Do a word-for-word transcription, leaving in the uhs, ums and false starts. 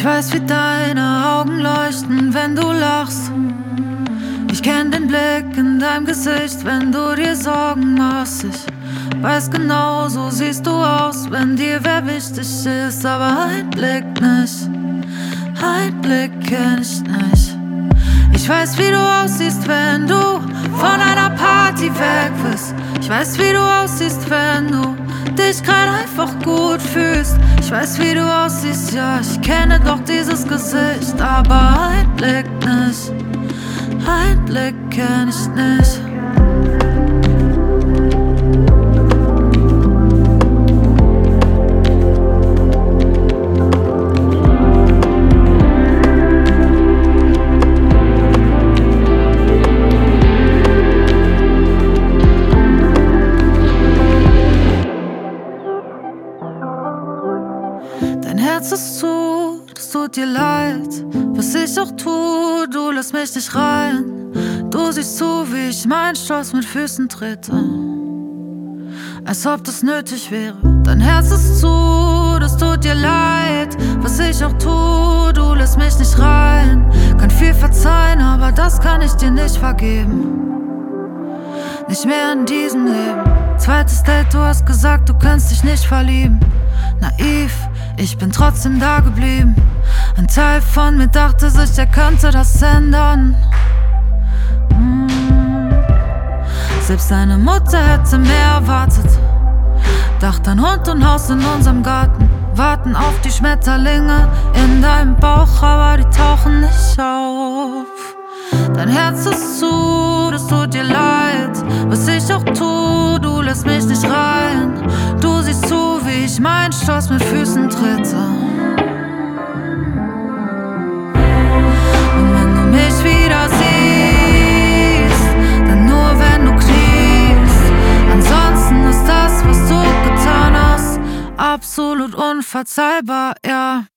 weiß, wie deine Augen leuchten, wenn du lachst. Ich kenn den Blick in deinem Gesicht, wenn du dir Sorgen machst. Ich weiß genau, so siehst du aus, wenn dir wer wichtig ist. Aber ein Blick nicht, ein Blick kenn ich nicht. Ich weiß, wie du aussiehst, wenn du von einer Party weg bist. Ich weiß, wie du aussiehst, wenn du dich grad einfach gut fühlst. Ich weiß, wie du aussiehst, ja, ich kenne doch dieses Gesicht. Aber ein Blick nicht, ein Blick kenn ich nicht. Dein Herz ist zu, das tut dir leid. Was ich auch tue, du lässt mich nicht rein. Du siehst zu, wie ich meinen Stolz mit Füßen trete, als ob das nötig wäre. Dein Herz ist zu, das tut dir leid. Was ich auch tue, du lässt mich nicht rein. Kann viel verzeihen, aber das kann ich dir nicht vergeben. Nicht mehr in diesem Leben. Zweites Date, du hast gesagt, du kannst dich nicht verlieben. Naiv, ich bin trotzdem da geblieben. Ein Teil von mir dachte sich, er könnte das ändern. mm. Selbst deine Mutter hätte mehr erwartet. Dachte an Hund und Haus in unserem Garten. Warten auf die Schmetterlinge in deinem Bauch, aber die tauchen nicht auf. Dein Herz ist zu, das tut dir leid. Was ich auch tue, du lässt mich nicht rein. Du siehst zu, wie ich meinen Stolz mit Füßen trete. Und wenn du mich wieder siehst, dann nur wenn du kniest. Ansonsten ist das, was du getan hast, absolut unverzeihbar, ja.